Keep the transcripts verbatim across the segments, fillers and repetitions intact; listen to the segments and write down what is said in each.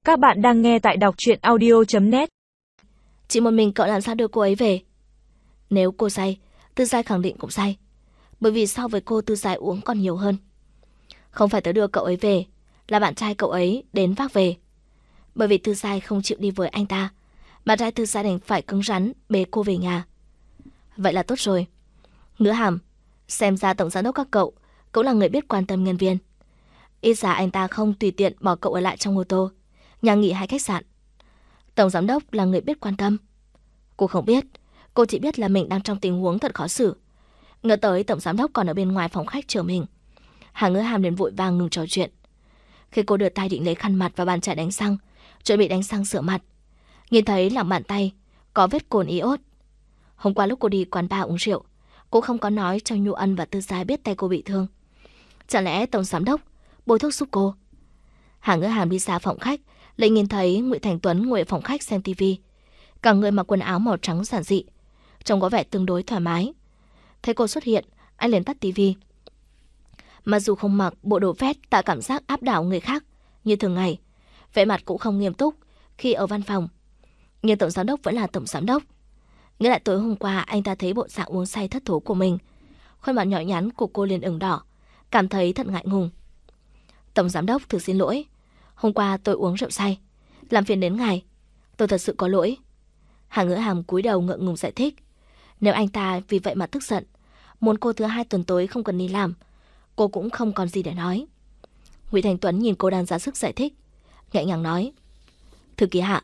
Các bạn đang nghe tại đọc truyện audio chấm net. Chỉ một mình cậu làm sao đưa cô ấy về? Nếu cô say, Tư Giai khẳng định cũng say. Bởi vì so với cô, Tư Giai uống còn nhiều hơn. Không phải tớ đưa cậu ấy về, là bạn trai cậu ấy đến vác về. Bởi vì Tư Giai không chịu đi với anh ta, bạn trai Tư Giai đành phải cứng rắn bế cô về nhà. Vậy là tốt rồi. Ngữ Hàm, xem ra tổng giám đốc các cậu cũng là người biết quan tâm nhân viên. Ít ra anh ta không tùy tiện bỏ cậu ở lại trong ô tô, nhà nghỉ hay khách sạn. Tổng giám đốc là người biết quan tâm. Cô không biết, cô chỉ biết là mình đang trong tình huống thật khó xử. Ngờ tới tổng giám đốc còn ở bên ngoài phòng khách chờ mình. Hà Ngữ Hàm liền vội vàng ngừng trò chuyện. Khi cô đưa tay định lấy khăn mặt và bàn chải đánh răng, chuẩn bị đánh răng rửa mặt, nhìn thấy lòng bàn tay có vết cồn iốt. Hôm qua lúc cô đi quán bar uống rượu, cô không có nói cho Nhu Ân và Tư Giai biết tay cô bị thương. Chẳng lẽ tổng giám đốc bôi thuốc giúp cô? Hà Ngữ Hàm đi ra phòng khách, lại nhìn thấy Ngụy Thành Tuấn ngồi ở phòng khách xem tivi. Cả người mặc quần áo màu trắng giản dị, trông có vẻ tương đối thoải mái. Thấy cô xuất hiện, anh liền tắt tivi. Mặc dù không mặc bộ đồ vest tạo cảm giác áp đảo người khác như thường ngày, vẻ mặt cũng không nghiêm túc khi ở văn phòng, nhưng tổng giám đốc vẫn là tổng giám đốc. Nghĩ lại tối hôm qua anh ta thấy bộ dạng uống say thất thố của mình, khuôn mặt nhỏ nhắn của cô liền ửng đỏ, cảm thấy thật ngại ngùng. Tổng giám đốc, thực xin lỗi, hôm qua tôi uống rượu say, làm phiền đến ngài, tôi thật sự có lỗi. Hà Ngữ Hàm cúi đầu ngượng ngùng giải thích. Nếu anh ta vì vậy mà tức giận, muốn cô thứ hai tuần tới không cần đi làm, cô cũng không còn gì để nói. Ngụy Thành Tuấn nhìn cô đang ra sức giải thích, nhẹ nhàng nói: Thư ký Hạ.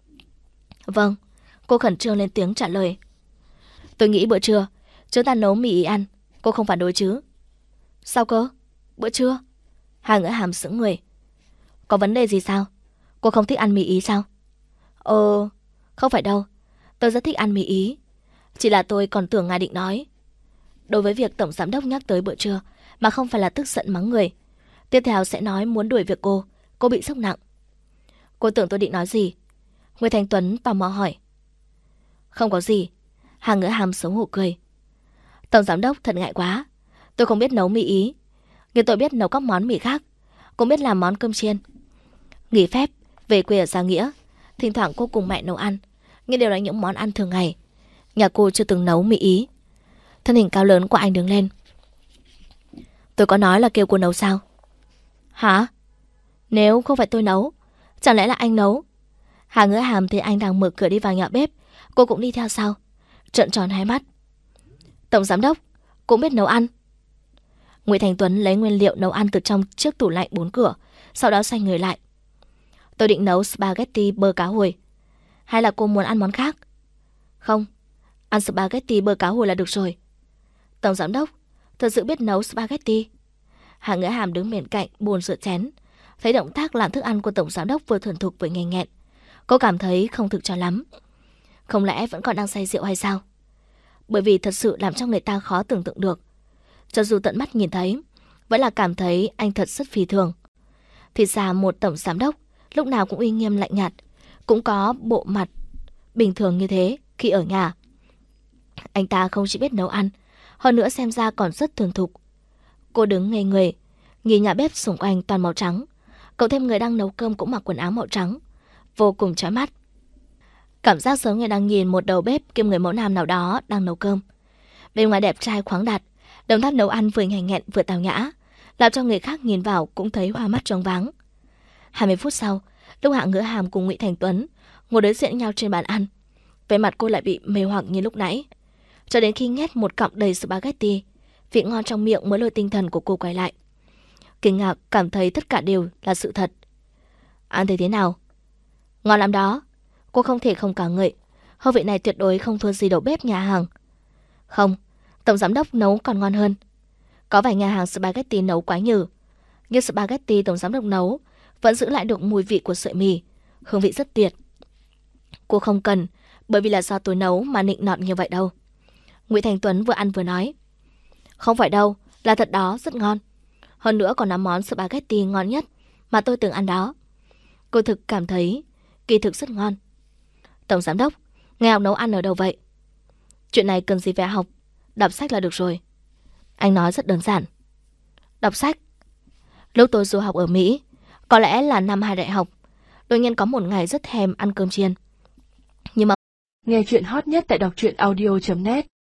Vâng. Cô khẩn trương lên tiếng trả lời. Tôi nghĩ bữa trưa chúng ta nấu mì ý ăn, cô không phản đối chứ? Sao cơ? Bữa trưa? Hà Ngữ Hàm sững người. Có vấn đề gì sao? Cô không thích ăn mì ý sao? Ờ, không phải đâu, tôi rất thích ăn mì ý. Chỉ là tôi còn tưởng ngài định nói. Đối với việc tổng giám đốc nhắc tới bữa trưa mà không phải là tức giận mắng người, tiếp theo sẽ nói muốn đuổi việc cô, cô bị sốc nặng. Cô tưởng tôi định nói gì? Nguyễn Thành Tuấn tò mò hỏi. Không có gì. Hà Ngữ Hàm xấu hổ cười. Tổng giám đốc thật ngại quá, tôi không biết nấu mì ý, nhưng tôi biết nấu các món mì khác, cũng biết làm món cơm chiên. Nghỉ phép về quê ở Gia Nghĩa, thỉnh thoảng cô cùng mẹ nấu ăn, nhưng đều là những món ăn thường ngày. Nhà cô chưa từng nấu mì ý. Thân hình cao lớn của anh đứng lên. Tôi có nói là kêu cô nấu sao? Hả? Nếu không phải tôi nấu, chẳng lẽ là anh nấu? Hà Ngữ Hàm thấy anh đang mở cửa đi vào nhà bếp, cô cũng đi theo sau, trợn tròn hai mắt. Tổng giám đốc cũng biết nấu ăn. Ngụy Thành Tuấn lấy nguyên liệu nấu ăn từ trong chiếc tủ lạnh bốn cửa, sau đó xoay người lại. Tôi định nấu spaghetti bơ cá hồi. Hay là cô muốn ăn món khác? Không, ăn spaghetti bơ cá hồi là được rồi. Tổng giám đốc thật sự biết nấu spaghetti. Hà Ngữ Hàm đứng bên cạnh bồn rửa chén, thấy động tác làm thức ăn của tổng giám đốc vừa thuần thục vừa nhanh nhẹn, cô cảm thấy không thực cho lắm. Không lẽ vẫn còn đang say rượu hay sao? Bởi vì thật sự làm cho người ta khó tưởng tượng được. Cho dù tận mắt nhìn thấy, vẫn là cảm thấy anh thật rất phi thường. Thì ra một tổng giám đốc lúc nào cũng uy nghiêm lạnh nhạt, cũng có bộ mặt bình thường như thế khi ở nhà. Anh ta không chỉ biết nấu ăn, hơn nữa xem ra còn rất thuần thục. Cô đứng ngây người, nhìn nhà bếp xung quanh toàn màu trắng, cậu thêm người đang nấu cơm cũng mặc quần áo màu trắng, vô cùng chói mắt. Cảm giác giống như đang nhìn một đầu bếp kiêm người mẫu nam nào đó đang nấu cơm. Bên ngoài đẹp trai khoáng đạt, động tác nấu ăn vừa nhanh nhẹn vừa tào nhã, làm cho người khác nhìn vào cũng thấy hoa mắt choáng váng. hai mươi phút sau, lúc Hạ Ngữ Hàm cùng Ngụy Thành Tuấn ngồi đối diện nhau trên bàn ăn, vẻ mặt cô lại bị mê hoặc như lúc nãy. Cho đến khi nhét một cọng đầy spaghetti, vị ngon trong miệng mới lôi tinh thần của cô quay lại. Kinh ngạc, cảm thấy tất cả đều là sự thật. Ăn thấy thế nào? Ngon lắm đó. Cô không thể không cả ngợi, hương vị này tuyệt đối không thua gì đầu bếp nhà hàng. Không, tổng giám đốc nấu còn ngon hơn. Có vài nhà hàng spaghetti nấu quá nhừ, nhưng spaghetti tổng giám đốc nấu vẫn giữ lại được mùi vị của sợi mì, hương vị rất tuyệt. Cô không cần, bởi vì là do tôi nấu mà nịnh nọt như vậy đâu. Ngụy Thành Tuấn vừa ăn vừa nói. Không phải đâu, là thật đó, rất ngon. Hơn nữa còn là món spaghetti ngon nhất mà tôi từng ăn đó. Cô thực cảm thấy kỳ thực rất ngon. Tổng giám đốc, ngài học nấu ăn ở đâu vậy? Chuyện này cần gì phải học, đọc sách là được rồi. Anh nói rất đơn giản. Đọc sách? Lúc tôi du học ở Mỹ, có lẽ là năm hai đại học, Đột nhiên có một ngày rất thèm ăn cơm chiên. Nhưng mà nghe chuyện hot nhất tại đọc truyện audio chấm net